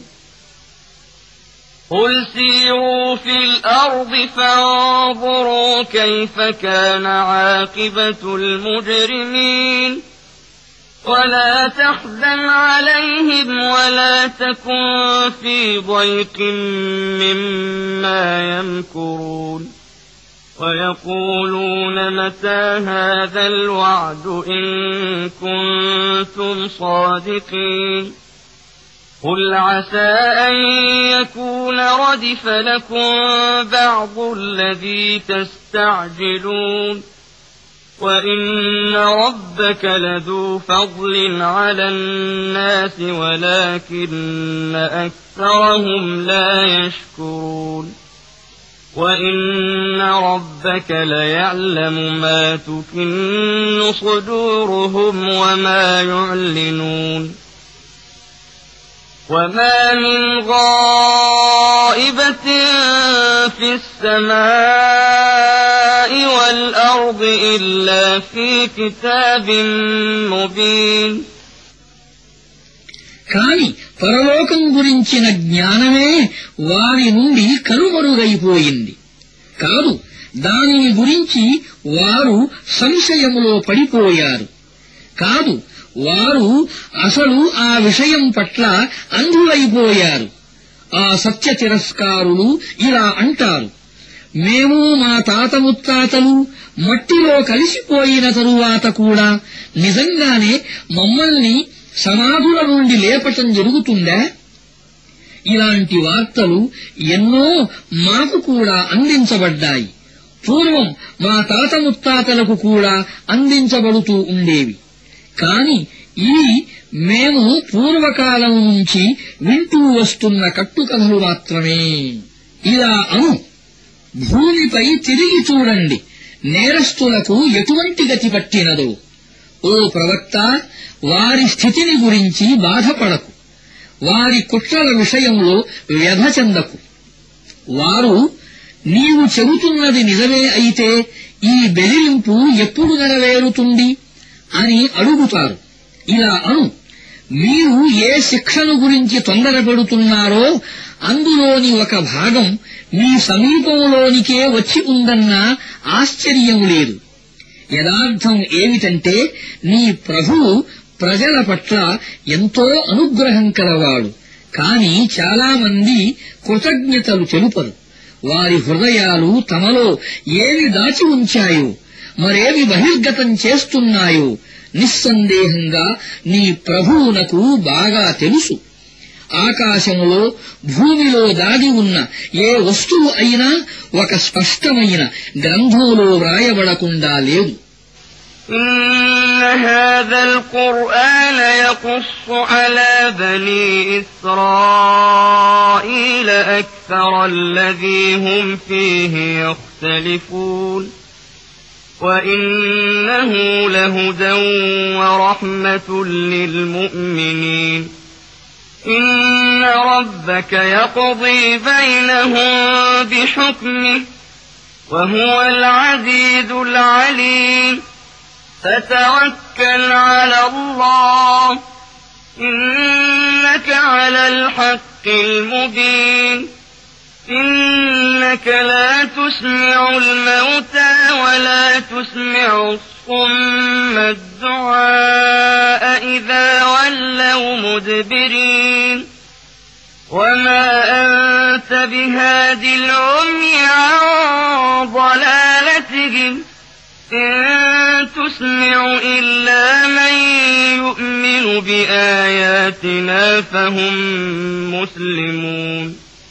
Speaker 1: قُلْ سِيرُوا فِي الْأَرْضِ فَانظُرُوا كَيْفَ كَانَ عَاقِبَةُ الْمُجْرِمِينَ وَلَا تَحْزَنْ عَلَيْهِمْ وَلَا تَكُنْ فِي ضَيْقٍ مِّمَّا يَمْكُرُونَ وَيَقُولُونَ مَتَىٰ هَٰذَا الْوَعْدُ إِن كُنتُمْ صَادِقِينَ قُلْ عَسَىٰ أَن يَكُونَ رَدِفَ لَكُم بَعْضُ الَّذِي تَسْتَعْجِلُونَ وَإِنَّ رَبَّكَ لَذُو فَضْلٍ عَلَى النَّاسِ وَلَٰكِنَّ أَكْثَرَهُمْ لَا يَشْكُرُونَ وَإِنَّ رَبَّكَ لَيَعْلَمُ مَا تُكِنُّ صُدُورُهُمْ وَمَا يُعْلِنُونَ وَمَا مِنْ غَائِبَةٍ فِي السَّمَاءِ وَالْأَرْضِ إِلَّا فِي كِتَابٍ مُبِينٍ.
Speaker 2: కాని పరలోకం గురించిన జ్ఞానమే వారి నుండి కనుమరుగైపోయింది. కాదు, దానిని గురించి వారు సంశయములో పడిపోయారు. కాదు, వారు అసలు ఆ విషయం పట్ల అంధులైపోయారు. ఆ సత్య తిరస్కారులు ఇలా అంటారు, మేము మా తాత ముత్తాతలు మట్టిలో కలిసిపోయిన తరువాత కూడా నిజంగానే మమ్మల్ని సమాధుల నుండి లేపటం జరుగుతుందా? ఇలాంటి వార్తలు ఎన్నో మాకు కూడా అందించబడ్డాయి. పూర్వం మా తాత ముత్తాతలకు కూడా అందించబడుతూ ఉండేవి. కాని ఇవి మేము పూర్వకాలం నుంచి వింటూ వస్తున్న కట్టుకథలు మాత్రమే. ఇలా అను, భూమిపై తిరిగి చూడండి, నేరస్తులకు ఎటువంటి గతి పట్టినదో. ఓ ప్రవక్త, వారి స్థితిని గురించి బాధపడకు, వారి కుట్రల విషయంలో వ్యధ చెందకు. వారు నీవు చెబుతున్నది నిజమే అయితే ఈ బెదిరింపు ఎప్పుడు నెరవేరుతుంది అని అడుగుతారు. ఇలా అను, మీరు ఏ శిక్షను గురించి తొందరపడుతున్నారో అందులోని ఒక భాగం మీ సమీపంలోనికే వచ్చి ఉందన్న ఆశ్చర్యం లేదు. యథార్థం ఏమిటంటే నీ ప్రభువు ప్రజల పట్ల ఎంతో అనుగ్రహం కలవాడు. కాని చాలామంది కృతజ్ఞతలు తెలుపరు. వారి హృదయాలు తమలో ఏమి దాచి ఉంచాయో, మరేమి బహిర్గతం చేస్తున్నాయో నిస్సందేహంగా నీ ప్రభువునకు బాగా తెలుసు. ఆకాశములో భూమిలో దాగి ఉన్న ఏ వస్తువు అయినా ఒక స్పష్టమైన గ్రంథంలో వ్రాయబడకుండా లేదు.
Speaker 1: إن هذا القرآن يقص على بني إسرائيل أكثر الذي هم فيه يختلفون وإنه لهدى ورحمة للمؤمنين إن ربك يقضي بينهم بحكمه وهو العزيز العليم فتوكل على الله إنك على الحق المبين إنك لا تسمع الموتى ولا تسمع الصم الدعاء إذا ولوا مدبرين وما أنت بهاد العمي عن ضلالتهم إن تسمع إلا من يؤمن بآياتنا فهم مسلمون.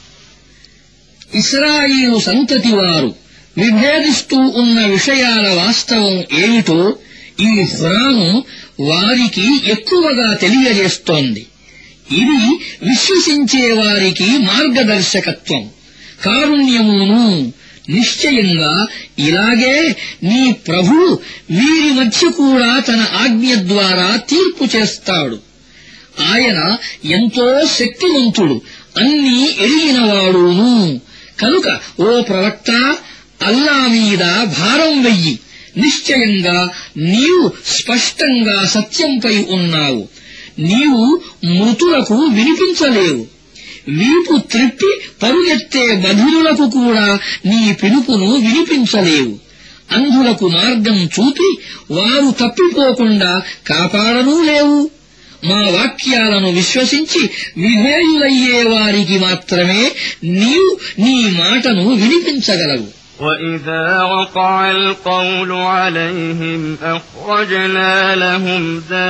Speaker 2: ఇశ్రాయేలు సంతతి వారు విభేదిస్తూ ఉన్న విషయాల వాస్తవం ఏమిటో ఈ ఖురాను వారికి ఎక్కువగా తెలియజేస్తోంది. ఇది విశ్వసించే వారికి మార్గదర్శకత్వం, కారుణ్యమును. నిశ్చయంగా ఇలాగే నీ ప్రభువు వీరి మధ్య కూడా తన ఆజ్ఞ ద్వారా తీర్పు చేస్తాడు. ఆయన ఎంతో శక్తివంతుడు, అన్నీ ఎరిగినవాడును. కనుక ఓ ప్రవక్త, అల్లా మీద భారం వెయ్యి. నిశ్చయంగా నీవు స్పష్టంగా సత్యంపై ఉన్నావు. నీవు మృతులకు వినిపించలేవు. వీపు త్రిప్పి పరుగెత్తే బధిరులకు కూడా నీ పిలుపును వినిపించలేవు. అంధులకు మార్గం చూపి వారు తప్పిపోకుండా కాపాడనూ లేవు. మా వాక్యాలను విశ్వసించి విధేయులయ్యే వారికి మాత్రమే నీవు నీ మాటను వినిపించగలవు.
Speaker 1: وَإِذَا وَقَعَ الْقَوْلُ عَلَيْهِمْ أَخْرَجْنَا لَهُمْ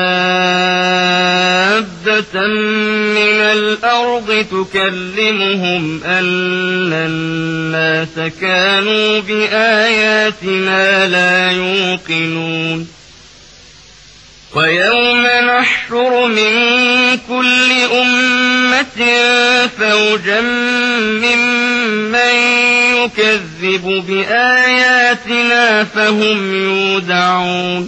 Speaker 1: دَابَّةً مِّنَ الْأَرْضِ تُكَلِّمُهُمْ أَنَّ النَّاسَ كَانُوا بِآيَاتِنَا لَا يُوقِنُونَ وَيَوْمَ نَحْشُرُ مِن كُلِّ أُمَّةٍ فَوْجًا مِّمَّن يُكَذِّبُ بِآيَاتِنَا فَهُمْ يُودَعُونَ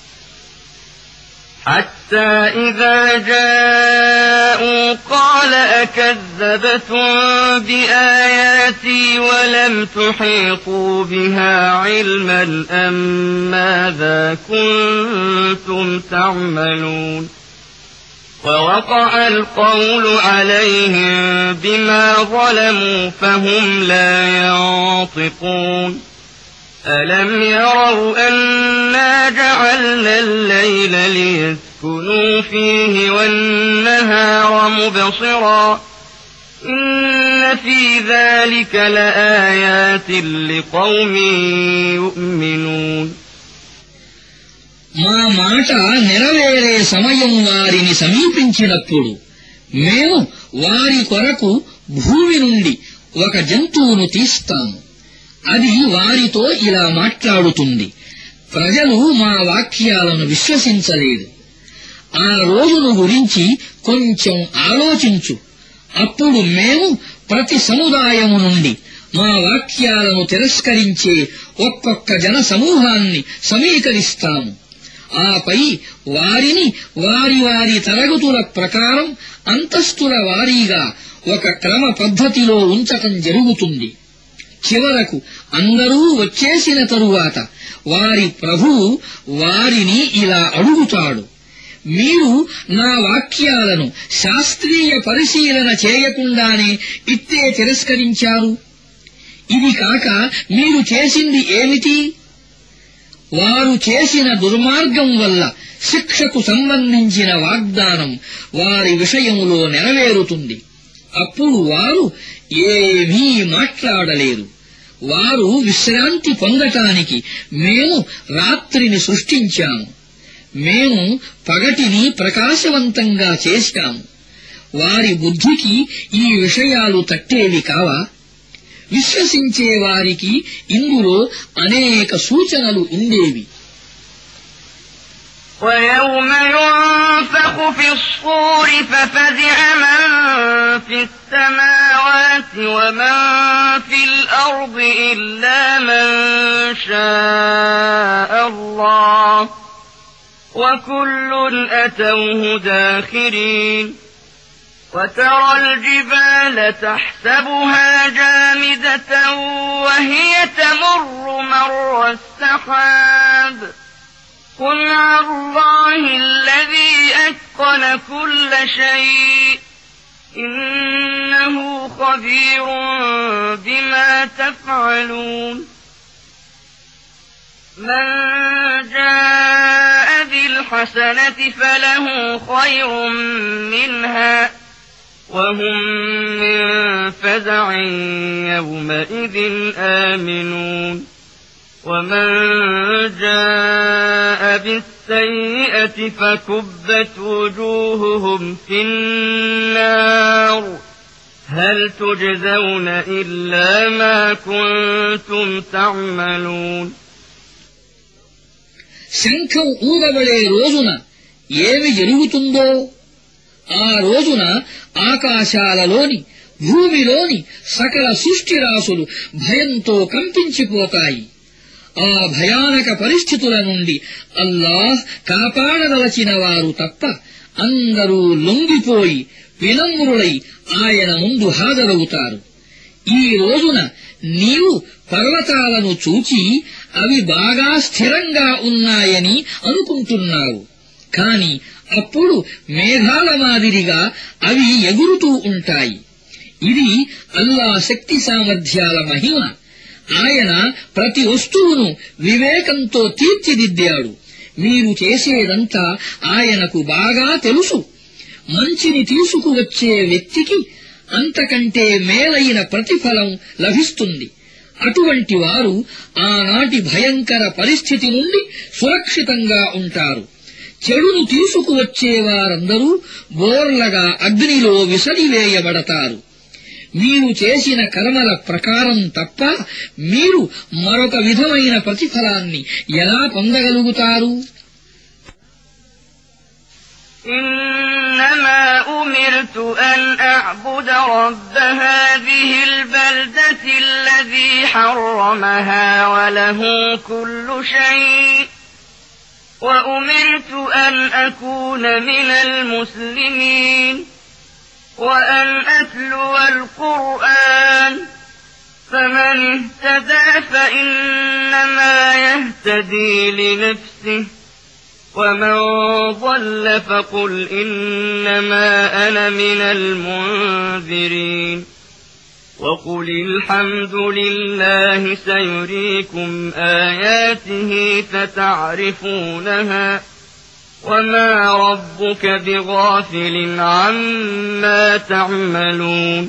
Speaker 1: حَتَّى إِذَا جَاءُوا قَالَ أَكَذَّبْتُم بِآيَاتِي وَلَمْ تُحِيطُوا بِهَا عِلْمًا أَم مَّاذَا كُنتُمْ تَعْمَلُونَ وَوَقَعَ الْقَوْلُ عَلَيْهِم بِمَا ظَلَمُوا فَهُمْ لَا يَنطِقُونَ أَلَمْ يَرَوْا أَنَّا جَعَلْنَا اللَّيْلَ لِيَسْكُنُوا فِيهِ وَالنَّهَارَ مُبْصِرًا إِنَّ فِي ذَلِكَ لَآيَاتٍ لِقَوْمٍ يُؤْمِنُونَ.
Speaker 2: మా మాట నెరవేరే సమయం వారిని సమీపించినప్పుడు మేము వారి కొరకు భూమి నుండి ఒక జంతువును తీస్తాము. అది వారితో ఇలా మాట్లాడుతుంది: ప్రజలు మా వాక్యాలను విశ్వసించలేదు. ఆ రోజును గురించి కొంచెం ఆలోచించు. అప్పుడు మేము ప్రతి సముదాయము నుండి మా వాక్యాలను తిరస్కరించే ఒక్కొక్క జన సమూహాన్ని సమీకరిస్తాము. ఆపై వారిని వారి వారి తరగతుల ప్రకారం అంతస్తుల వారీగా ఒక క్రమ పద్ధతిలో ఉంచటం జరుగుతుంది. చివరకు అందరూ వచ్చేసిన తరువాత వారి ప్రభువు వారిని ఇలా అడుగుతాడు: మీరు నా వాక్యాలను శాస్త్రీయ పరిశీలన చేయకుండానే ఇట్టే తిరస్కరించారు. ఇది కాక మీరు చేసింది ఏమిటి? వారు చేసిన దుర్మార్గం వల్ల శిక్షకు సంబంధించిన వాగ్దానం వారి విషయంలో నెరవేరుతుంది. అప్పుడు వారు ఏమీ మాట్లాడలేరు. వారు విశ్రాంతి పొందటానికి మేము రాత్రిని సృష్టించాము. మేము పగటిని ప్రకాశవంతంగా చేశాము. వారి బుద్ధికి ఈ విషయాలు తట్టేవి కావా? విశ్వసించే వారికి ఇందులో అనేక సూచనలు ఉండేవి.
Speaker 1: وَيَوْمَ يُنفَخُ فِي الصُّورِ فَفَزِعَ مَن فِي السَّمَاوَاتِ وَمَن فِي الْأَرْضِ إِلَّا مَن شَاءَ اللَّهُ وَكُلٌّ أَتَوْهُ دَاخِرِينَ وَتَرَى الْجِبَالَ تَحْسَبُهَا جَامِدَةً وَهِيَ تَمُرُّ مَرَّ السَّحَابِ صُنْعَ اللَّهِ الَّذِي أَتْقَنَ كُلَّ شَيْءٍ إِنَّهُ خَبِيرٌ بِمَا تَفْعَلُونَ مَنْ جَاءَ بِالْحَسَنَةِ فَلَهُ خَيْرٌ مِنْهَا وَهُمْ مِنْ فَزَعٍ يَوْمَئِذٍ آمِنُونَ وَمَنْ جَاءَ بِالسَّيِّئَةِ فَكُبَّتْ وُجُوهُهُمْ فِي النَّارِ هَلْ تُجْزَوْنَ إِلَّا مَا كُنتُمْ تَعْمَلُونَ
Speaker 2: శంఖం ఊదబడే రోజున ఏమి జరుగుతుందో ఆ రోజున ఆకాశాలలోని భూమిలోని సకల సృష్టిరాశులు భయంతో కంపించిపోతాయి. ఆ భయానక పరిస్థితుల నుండి అల్లాహ్ కాపాడదలచిన వారు తప్ప అందరూ లొంగిపోయి వినమ్రులై ఆయన ముందు హాజరవుతారు. ఈ రోజున నీవు పర్వతాలను చూచి అవి బాగా స్థిరంగా ఉన్నాయని అనుకుంటున్నావు. కాని అప్పుడు మేఘాల మాదిరిగా అవి ఎగురుతూ ఉంటాయి. ఇది అల్లా శక్తి సామర్థ్యాల మహిమ. ఆయన ప్రతి వస్తువును వివేకంతో తీర్చిదిద్దాడు. మీరు చేసేదంతా ఆయనకు బాగా తెలుసు. మంచిని తీసుకువచ్చే వ్యక్తికి అంతకంటే మేలైన ప్రతిఫలం లభిస్తుంది. అటువంటి వారు ఆనాటి భయంకర పరిస్థితి నుండి సురక్షితంగా ఉంటారు. చెడును తీసుకువచ్చేవారందరూ బోర్లగా అగ్నిలో విసరివేయబడతారు. మీరు చేసిన కర్మల ప్రకారం తప్ప మీరు మరొక విధమైన ప్రతిఫలాన్ని ఎలా పొందగలుగుతారు?
Speaker 1: إنما أمرت أن أعبد رب هذه البلدة الذي حرمها وله كل شيء وأمرت أن أكون من المسلمين وأن أتلو القرآن فمن اهتدى فإنما يهتدي لنفسه ومن ضل فقل إنما أنا من المنذرين وقل الحمد لله سيريكم آياته فتعرفونها وما ربك بغافل عما تعملون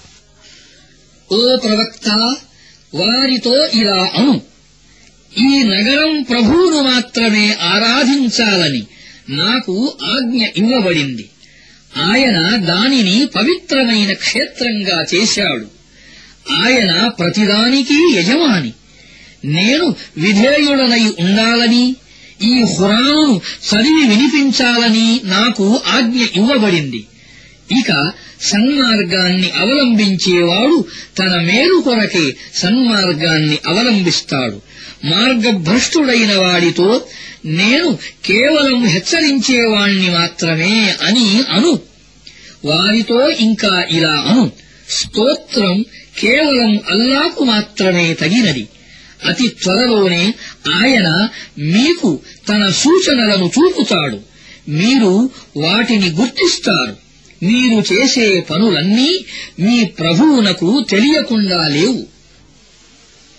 Speaker 2: ఓ ప్రవక్త, వారితో ఇలా అను, ఈ నగరం ప్రభువును మాత్రమే ఆరాధించాలని నాకు ఆజ్ఞ ఇవ్వబడింది. ఆయన దానిని పవిత్రమైన క్షేత్రంగా చేశాడు. ఆయన ప్రతిదానికీ యజమాని. నేను విధేయుడనై ఉండాలని, ఈ ఖురానును చదివి వినిపించాలని నాకు ఆజ్ఞ ఇవ్వబడింది. ఇక సన్మార్గాన్ని అవలంబించేవాడు తన మేలు కొరకే సన్మార్గాన్ని అవలంబిస్తాడు. మార్గభ్రష్టుడైన వాడితో నేను కేవలం హెచ్చరించేవాణ్ణి మాత్రమే అని అను. వారితో ఇంకా ఇలా అను, స్తోత్రం కేవలం అల్లాకు మాత్రమే తగినది. అతి త్వరలోనే ఆయన మీకు తన సూచనలను చూపుతాడు. మీరు వాటిని గుర్తిస్తారు. మీరు చేసే పనులన్నీ మీ ప్రభువునకు తెలియకుండా లేవు.